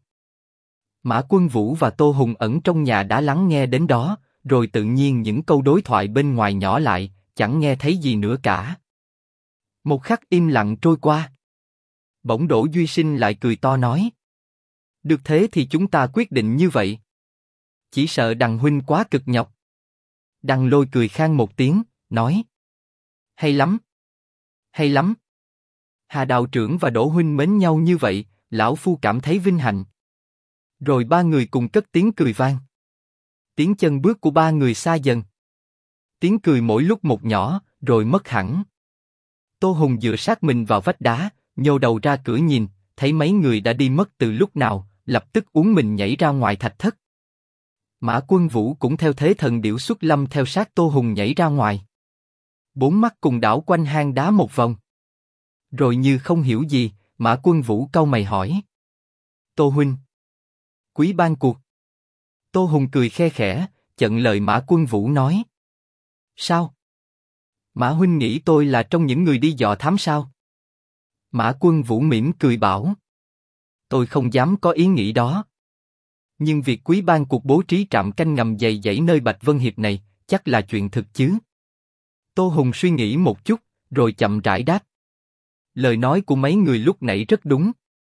Mã Quân Vũ và Tô Hùng ẩn trong nhà đã lắng nghe đến đó, rồi tự nhiên những câu đối thoại bên ngoài nhỏ lại, chẳng nghe thấy gì nữa cả. Một khắc im lặng trôi qua. Bỗng Đỗ Duy Sinh lại cười to nói. Được thế thì chúng ta quyết định như vậy. Chỉ sợ Đằng huynh quá cực nhọc. Đằng Lôi cười khan một tiếng, nói. Hay lắm. Hay lắm. Hà đạo trưởng và Đỗ huynh mến nhau như vậy, lão phu cảm thấy vinh hạnh. Rồi ba người cùng cất tiếng cười vang. Tiếng chân bước của ba người xa dần. Tiếng cười mỗi lúc một nhỏ, rồi mất hẳn. Tô Hùng dựa sát mình vào vách đá, nhô đầu ra cửa nhìn, thấy mấy người đã đi mất từ lúc nào, lập tức uốn mình nhảy ra ngoài thạch thất. Mã Quân Vũ cũng theo thế thần điểu xuất lâm theo sát Tô Hùng nhảy ra ngoài. Bốn mắt cùng đảo quanh hang đá một vòng. Rồi như không hiểu gì, Mã Quân Vũ cau mày hỏi. Tô huynh, Quý ban cuộc. Tô Hùng cười khe khẽ, chặn lời Mã Quân Vũ nói. Sao? Mã huynh nghĩ tôi là trong những người đi dò thám sao? Mã Quân Vũ mỉm cười bảo. Tôi không dám có ý nghĩ đó. Nhưng việc quý ban cuộc bố trí trạm canh ngầm dày dãy nơi Bạch Vân Hiệp này, chắc là chuyện thực chứ? Tô Hùng suy nghĩ một chút, rồi chậm rãi đáp. Lời nói của mấy người lúc nãy rất đúng.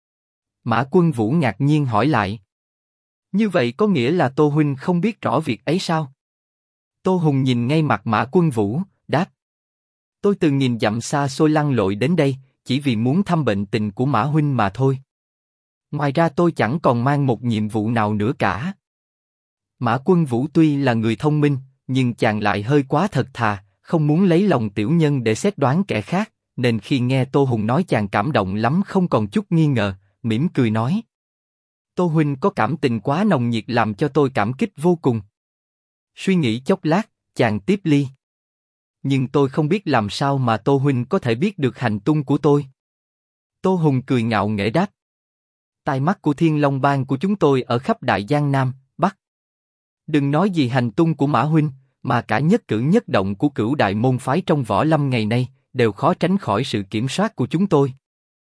Mã Quân Vũ ngạc nhiên hỏi lại. Như vậy có nghĩa là Tô huynh không biết rõ việc ấy sao? Tô Hùng nhìn ngay mặt Mã Quân Vũ, đáp. Tôi từ nghìn dặm xa xôi lặn lội đến đây, chỉ vì muốn thăm bệnh tình của Mã huynh mà thôi. Ngoài ra tôi chẳng còn mang một nhiệm vụ nào nữa cả. Mã Quân Vũ tuy là người thông minh, nhưng chàng lại hơi quá thật thà, không muốn lấy lòng tiểu nhân để xét đoán kẻ khác, nên khi nghe Tô Hùng nói chàng cảm động lắm không còn chút nghi ngờ, mỉm cười nói. Tô huynh có cảm tình quá nồng nhiệt làm cho tôi cảm kích vô cùng. Suy nghĩ chốc lát, chàng tiếp ly. Nhưng tôi không biết làm sao mà Tô huynh có thể biết được hành tung của tôi. Tô Hùng cười ngạo nghễ đáp. Tai mắt của Thiên Long Bang của chúng tôi ở khắp Đại Giang Nam, Bắc. Đừng nói gì hành tung của Mã huynh, mà cả nhất cử nhất động của Cửu Đại môn phái trong võ lâm ngày nay đều khó tránh khỏi sự kiểm soát của chúng tôi.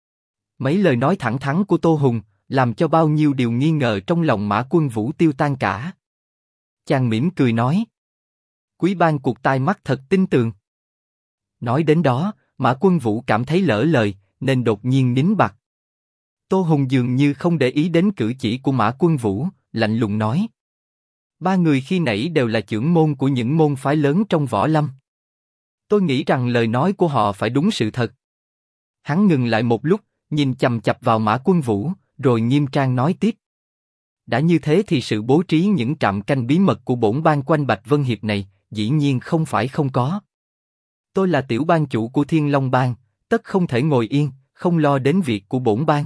Mấy lời nói thẳng thắn của Tô Hùng làm cho bao nhiêu điều nghi ngờ trong lòng Mã Quân Vũ tiêu tan cả. Chàng mỉm cười nói. Quý ban cuộc tai mắt thật tin tường. Nói đến đó, Mã Quân Vũ cảm thấy lỡ lời, nên đột nhiên nín bặt. Tô Hùng dường như không để ý đến cử chỉ của Mã Quân Vũ, lạnh lùng nói. Ba người khi nãy đều là trưởng môn của những môn phái lớn trong võ lâm. Tôi nghĩ rằng lời nói của họ phải đúng sự thật. Hắn ngừng lại một lúc, nhìn chằm chằm vào Mã Quân Vũ, rồi nghiêm trang nói tiếp. Đã như thế thì sự bố trí những trạm canh bí mật của bổn bang quanh Bạch Vân Hiệp này, dĩ nhiên không phải không có. Tôi là tiểu bang chủ của Thiên Long Bang, tất không thể ngồi yên, không lo đến việc của bổn bang.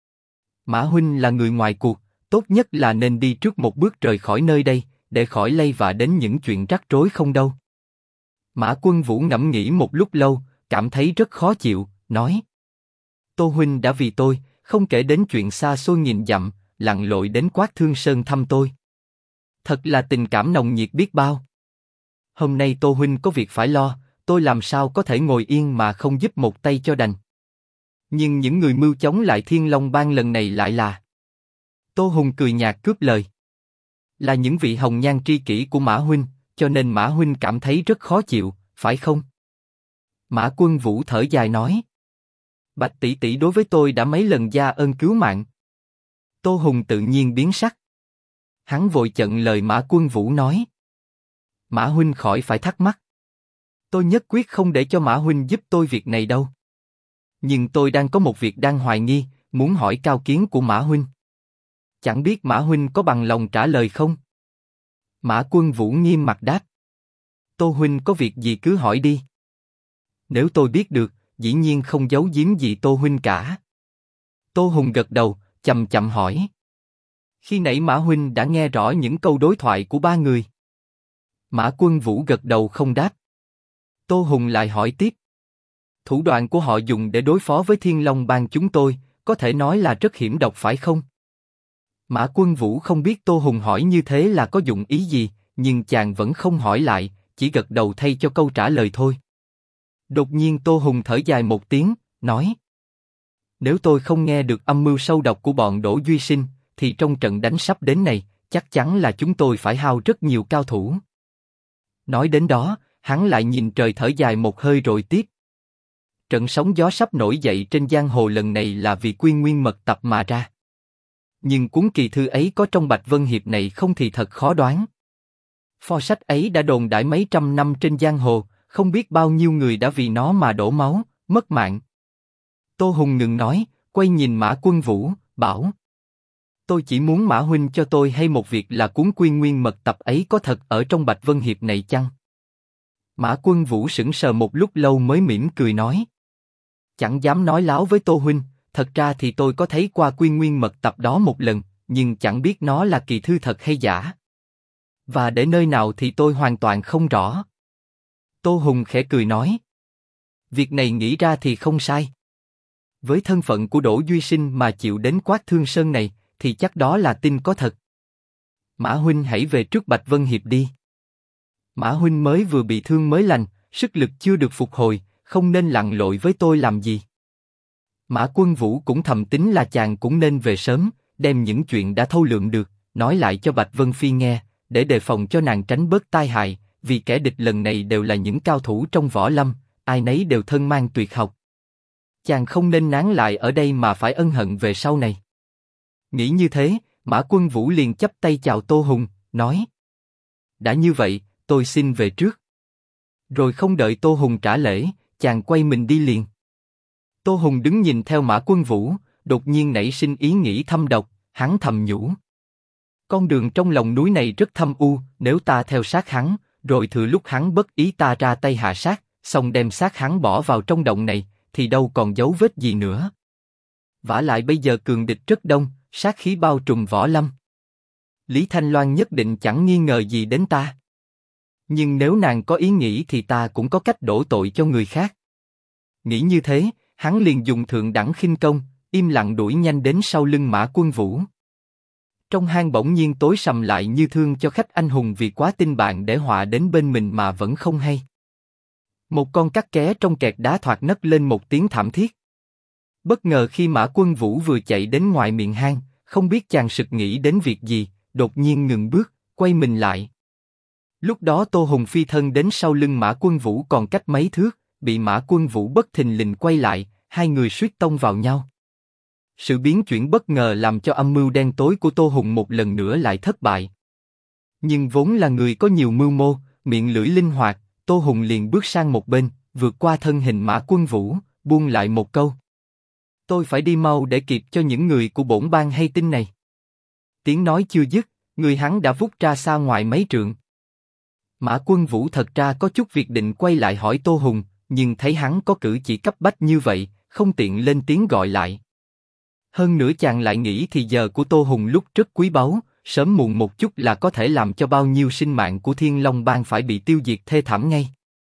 Mã huynh là người ngoài cuộc, tốt nhất là nên đi trước một bước rời khỏi nơi đây, để khỏi lây vạ đến những chuyện rắc rối không đâu. Mã Quân Vũ ngẫm nghĩ một lúc lâu, cảm thấy rất khó chịu, nói. Tô huynh đã vì tôi, không kể đến chuyện xa xôi nghìn dặm, lặn lội đến Quát Thương Sơn thăm tôi. Thật là tình cảm nồng nhiệt biết bao. Hôm nay Tô huynh có việc phải lo, tôi làm sao có thể ngồi yên mà không giúp một tay cho đành. Nhưng những người mưu chống lại Thiên Long Bang lần này lại là... Tô Hùng cười nhạt cướp lời. Là những vị hồng nhan tri kỷ của Mã huynh, cho nên Mã huynh cảm thấy rất khó chịu, phải không? Mã Quân Vũ thở dài nói. Bạch tỷ tỷ đối với tôi đã mấy lần gia ân cứu mạng. Tô Hùng tự nhiên biến sắc. Hắn vội chặn lời Mã Quân Vũ nói. Mã huynh khỏi phải thắc mắc. Tôi nhất quyết không để cho Mã huynh giúp tôi việc này đâu. Nhưng tôi đang có một việc đang hoài nghi, muốn hỏi cao kiến của Mã huynh. Chẳng biết Mã huynh có bằng lòng trả lời không? Mã Quân Vũ nghiêm mặt đáp. Tô huynh có việc gì cứ hỏi đi. Nếu tôi biết được, dĩ nhiên không giấu giếm gì Tô huynh cả. Tô Hùng gật đầu, chậm chậm hỏi. Khi nãy Mã huynh đã nghe rõ những câu đối thoại của ba người. Mã Quân Vũ gật đầu không đáp. Tô Hùng lại hỏi tiếp. Thủ đoạn của họ dùng để đối phó với Thiên Long Bang chúng tôi, có thể nói là rất hiểm độc phải không? Mã Quân Vũ không biết Tô Hùng hỏi như thế là có dụng ý gì, nhưng chàng vẫn không hỏi lại, chỉ gật đầu thay cho câu trả lời thôi. Đột nhiên Tô Hùng thở dài một tiếng, nói. Nếu tôi không nghe được âm mưu sâu độc của bọn Đỗ Duy Sinh, thì trong trận đánh sắp đến này, chắc chắn là chúng tôi phải hao rất nhiều cao thủ. Nói đến đó, hắn lại nhìn trời thở dài một hơi rồi tiếp. Trận sóng gió sắp nổi dậy trên giang hồ lần này là vì Quy Nguyên mật tập mà ra. Nhưng cuốn kỳ thư ấy có trong Bạch Vân Hiệp này không thì thật khó đoán. Pho sách ấy đã đồn đãi mấy trăm năm trên giang hồ, không biết bao nhiêu người đã vì nó mà đổ máu, mất mạng. Tô Hùng ngừng nói, quay nhìn Mã Quân Vũ, bảo. Tôi chỉ muốn Mã huynh cho tôi hay một việc là cuốn Quy Nguyên mật tập ấy có thật ở trong Bạch Vân Hiệp này chăng? Mã Quân Vũ sững sờ một lúc lâu mới mỉm cười nói. Chẳng dám nói láo với Tô huynh, thật ra thì tôi có thấy qua Quy Nguyên mật tập đó một lần, nhưng chẳng biết nó là kỳ thư thật hay giả. Và để nơi nào thì tôi hoàn toàn không rõ. Tô Hùng khẽ cười nói. Việc này nghĩ ra thì không sai. Với thân phận của Đỗ Duy Sinh mà chịu đến Quát Thương Sơn này, thì chắc đó là tin có thật. Mã huynh hãy về trước Bạch Vân Hiệp đi. Mã huynh mới vừa bị thương mới lành, sức lực chưa được phục hồi, không nên lặn lội với tôi làm gì. Mã Quân Vũ cũng thầm tính là chàng cũng nên về sớm, đem những chuyện đã thâu lượm được, nói lại cho Bạch Vân Phi nghe, để đề phòng cho nàng tránh bớt tai hại, vì kẻ địch lần này đều là những cao thủ trong võ lâm, ai nấy đều thân mang tuyệt học. Chàng không nên nán lại ở đây mà phải ân hận về sau này. Nghĩ như thế, Mã Quân Vũ liền chắp tay chào Tô Hùng, nói: đã như vậy, tôi xin về trước. Rồi không đợi Tô Hùng trả lễ, chàng quay mình đi liền. Tô Hùng đứng nhìn theo Mã Quân Vũ, đột nhiên nảy sinh ý nghĩ thâm độc, hắn thầm nhủ: con đường trong lòng núi này rất thâm u, nếu ta theo sát hắn, rồi thừa lúc hắn bất ý ta ra tay hạ sát, xong đem xác hắn bỏ vào trong động này, thì đâu còn dấu vết gì nữa. Vả lại bây giờ cường địch rất đông, sát khí bao trùm võ lâm. Lý Thanh Loan nhất định chẳng nghi ngờ gì đến ta. Nhưng nếu nàng có ý nghĩ thì ta cũng có cách đổ tội cho người khác. Nghĩ như thế, hắn liền dùng thượng đẳng khinh công, im lặng đuổi nhanh đến sau lưng Mã Quân Vũ. Trong hang bỗng nhiên tối sầm lại như thương cho khách anh hùng vì quá tin bạn để họa đến bên mình mà vẫn không hay. Một con cắt ké trong kẹt đá thoạt nấc lên một tiếng thảm thiết. Bất ngờ khi Mã Quân Vũ vừa chạy đến ngoài miệng hang, không biết chàng sực nghĩ đến việc gì, đột nhiên ngừng bước, quay mình lại. Lúc đó Tô Hùng phi thân đến sau lưng Mã Quân Vũ còn cách mấy thước, bị Mã Quân Vũ bất thình lình quay lại, hai người suýt tông vào nhau. Sự biến chuyển bất ngờ làm cho âm mưu đen tối của Tô Hùng một lần nữa lại thất bại. Nhưng vốn là người có nhiều mưu mô, miệng lưỡi linh hoạt, Tô Hùng liền bước sang một bên, vượt qua thân hình Mã Quân Vũ, buông lại một câu: tôi phải đi mau để kịp cho những người của bổn bang hay tin này. Tiếng nói chưa dứt, người hắn đã vút ra xa ngoài mấy trượng. Mã Quân Vũ thật ra có chút việc định quay lại hỏi Tô Hùng, nhưng thấy hắn có cử chỉ cấp bách như vậy, không tiện lên tiếng gọi lại. Hơn nữa chàng lại nghĩ thì giờ của Tô Hùng lúc rất quý báu, sớm muộn một chút là có thể làm cho bao nhiêu sinh mạng của Thiên Long Bang phải bị tiêu diệt thê thảm ngay.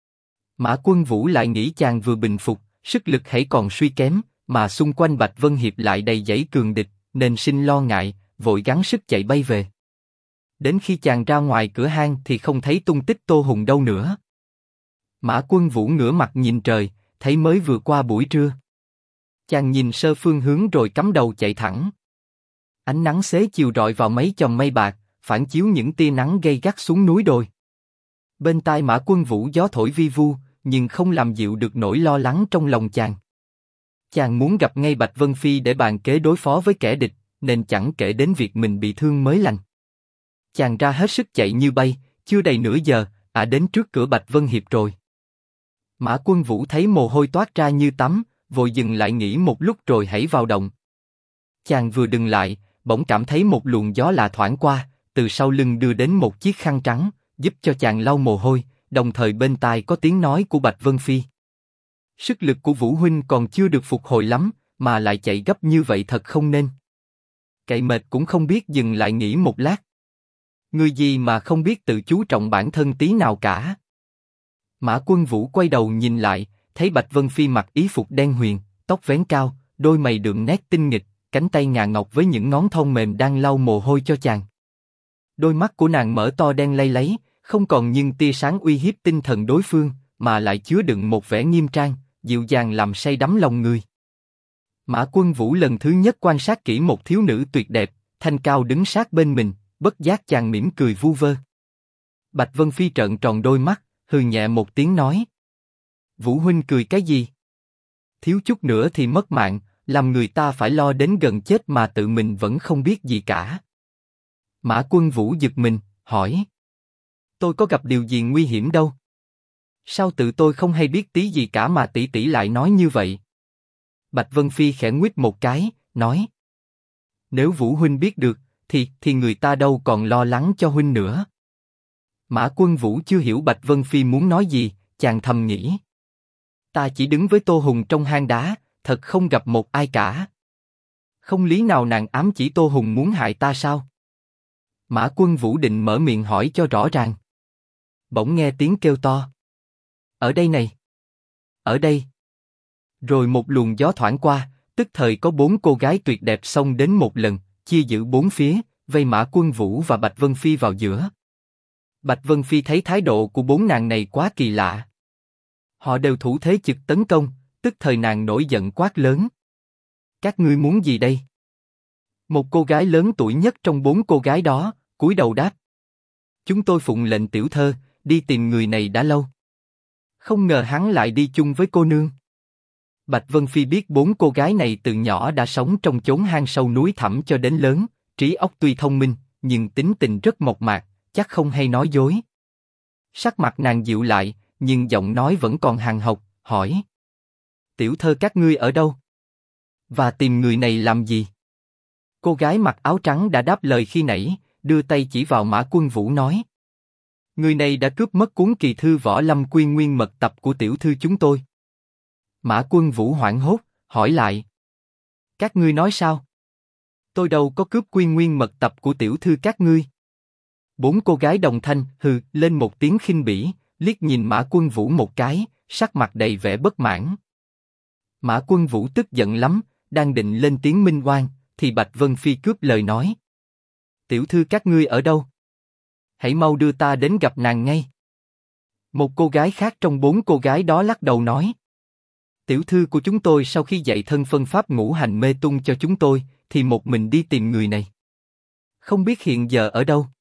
Mã Quân Vũ lại nghĩ chàng vừa bình phục, sức lực hãy còn suy kém, mà xung quanh Bạch Vân Hiệp lại đầy dãy cường địch, nên sinh lo ngại, vội gắng sức chạy bay về. Đến khi chàng ra ngoài cửa hang thì không thấy tung tích Tô Hùng đâu nữa. Mã Quân Vũ ngửa mặt nhìn trời, thấy mới vừa qua buổi trưa. Chàng nhìn sơ phương hướng rồi cắm đầu chạy thẳng. Ánh nắng xế chiều rọi vào mấy chòm mây bạc, phản chiếu những tia nắng gay gắt xuống núi đồi. Bên tai Mã Quân Vũ gió thổi vi vu, nhưng không làm dịu được nỗi lo lắng trong lòng chàng. Chàng muốn gặp ngay Bạch Vân Phi để bàn kế đối phó với kẻ địch, nên chẳng kể đến việc mình bị thương mới lành. Chàng ra hết sức chạy như bay, chưa đầy nửa giờ, đến trước cửa Bạch Vân Hiệp rồi. Mã Quân Vũ thấy mồ hôi toát ra như tắm, vội dừng lại nghỉ một lúc rồi hãy vào động. Chàng vừa dừng lại, bỗng cảm thấy một luồng gió lạ thoảng qua, từ sau lưng đưa đến một chiếc khăn trắng, giúp cho chàng lau mồ hôi, đồng thời bên tai có tiếng nói của Bạch Vân Phi. Sức lực của Vũ huynh còn chưa được phục hồi lắm, mà lại chạy gấp như vậy thật không nên. Cậy mệt cũng không biết dừng lại nghỉ một lát. Người gì mà không biết tự chú trọng bản thân tí nào cả. Mã Quân Vũ quay đầu nhìn lại, thấy Bạch Vân Phi mặc y phục đen huyền, tóc vén cao, đôi mày đượm nét tinh nghịch, cánh tay ngà ngọc với những ngón thon mềm đang lau mồ hôi cho chàng. Đôi mắt của nàng mở to đen lay láy, không còn nhưng tia sáng uy hiếp tinh thần đối phương, mà lại chứa đựng một vẻ nghiêm trang, dịu dàng làm say đắm lòng người. Mã Quân Vũ lần thứ nhất quan sát kỹ một thiếu nữ tuyệt đẹp, thanh cao đứng sát bên mình, bất giác chàng mỉm cười vu vơ. Bạch Vân Phi trợn tròn đôi mắt, hừ nhẹ một tiếng nói: Vũ huynh cười cái gì? Thiếu chút nữa thì mất mạng, làm người ta phải lo đến gần chết mà tự mình vẫn không biết gì cả. Mã Quân Vũ giật mình, hỏi: tôi có gặp điều gì nguy hiểm đâu? Sao tự tôi không hay biết tí gì cả mà tỷ tỷ lại nói như vậy? Bạch Vân Phi khẽ nguýt một cái, nói: nếu Vũ huynh biết được, thì người ta đâu còn lo lắng cho huynh nữa. Mã Quân Vũ chưa hiểu Bạch Vân Phi muốn nói gì, chàng thầm nghĩ: ta chỉ đứng với Tô Hùng trong hang đá, thật không gặp một ai cả. Không lý nào nàng ám chỉ Tô Hùng muốn hại ta sao? Mã Quân Vũ định mở miệng hỏi cho rõ ràng. Bỗng nghe tiếng kêu to: ở đây này! Ở đây! Rồi một luồng gió thoảng qua, tức thời có 4 cô gái tuyệt đẹp xông đến một lần, chia giữ bốn phía, vây Mã Quân Vũ và Bạch Vân Phi vào giữa. Bạch Vân Phi thấy thái độ của bốn nàng này quá kỳ lạ. Họ đều thủ thế trực tấn công, tức thời nàng nổi giận quát lớn. Các ngươi muốn gì đây? Một cô gái lớn tuổi nhất trong bốn cô gái đó, cúi đầu đáp. Chúng tôi phụng lệnh tiểu thơ, đi tìm người này đã lâu. Không ngờ hắn lại đi chung với cô nương. Bạch Vân Phi biết bốn cô gái này từ nhỏ đã sống trong chốn hang sâu núi thẳm cho đến lớn, trí óc tuy thông minh, nhưng tính tình rất mộc mạc, chắc không hay nói dối. Sắc mặt nàng dịu lại, nhưng giọng nói vẫn còn hàn học, hỏi. Tiểu thơ các ngươi ở đâu? Và tìm người này làm gì? Cô gái mặc áo trắng đã đáp lời khi nãy, đưa tay chỉ vào Mã Quân Vũ nói. Người này đã cướp mất cuốn kỳ thư Võ Lâm Quyên Nguyên mật tập của tiểu thư chúng tôi. Mã Quân Vũ hoảng hốt, hỏi lại. Các ngươi nói sao? Tôi đâu có cướp Quyên Nguyên mật tập của tiểu thư các ngươi. Bốn cô gái đồng thanh hừ lên một tiếng khinh bỉ, liếc nhìn Mã Quân Vũ một cái, sắc mặt đầy vẻ bất mãn. Mã Quân Vũ tức giận lắm, đang định lên tiếng minh oan, thì Bạch Vân Phi cướp lời nói. Tiểu thư các ngươi ở đâu? Hãy mau đưa ta đến gặp nàng ngay. Một cô gái khác trong bốn cô gái đó lắc đầu nói. Tiểu thư của chúng tôi sau khi dạy thân phân pháp ngũ hành mê tung cho chúng tôi, thì một mình đi tìm người này. Không biết hiện giờ ở đâu.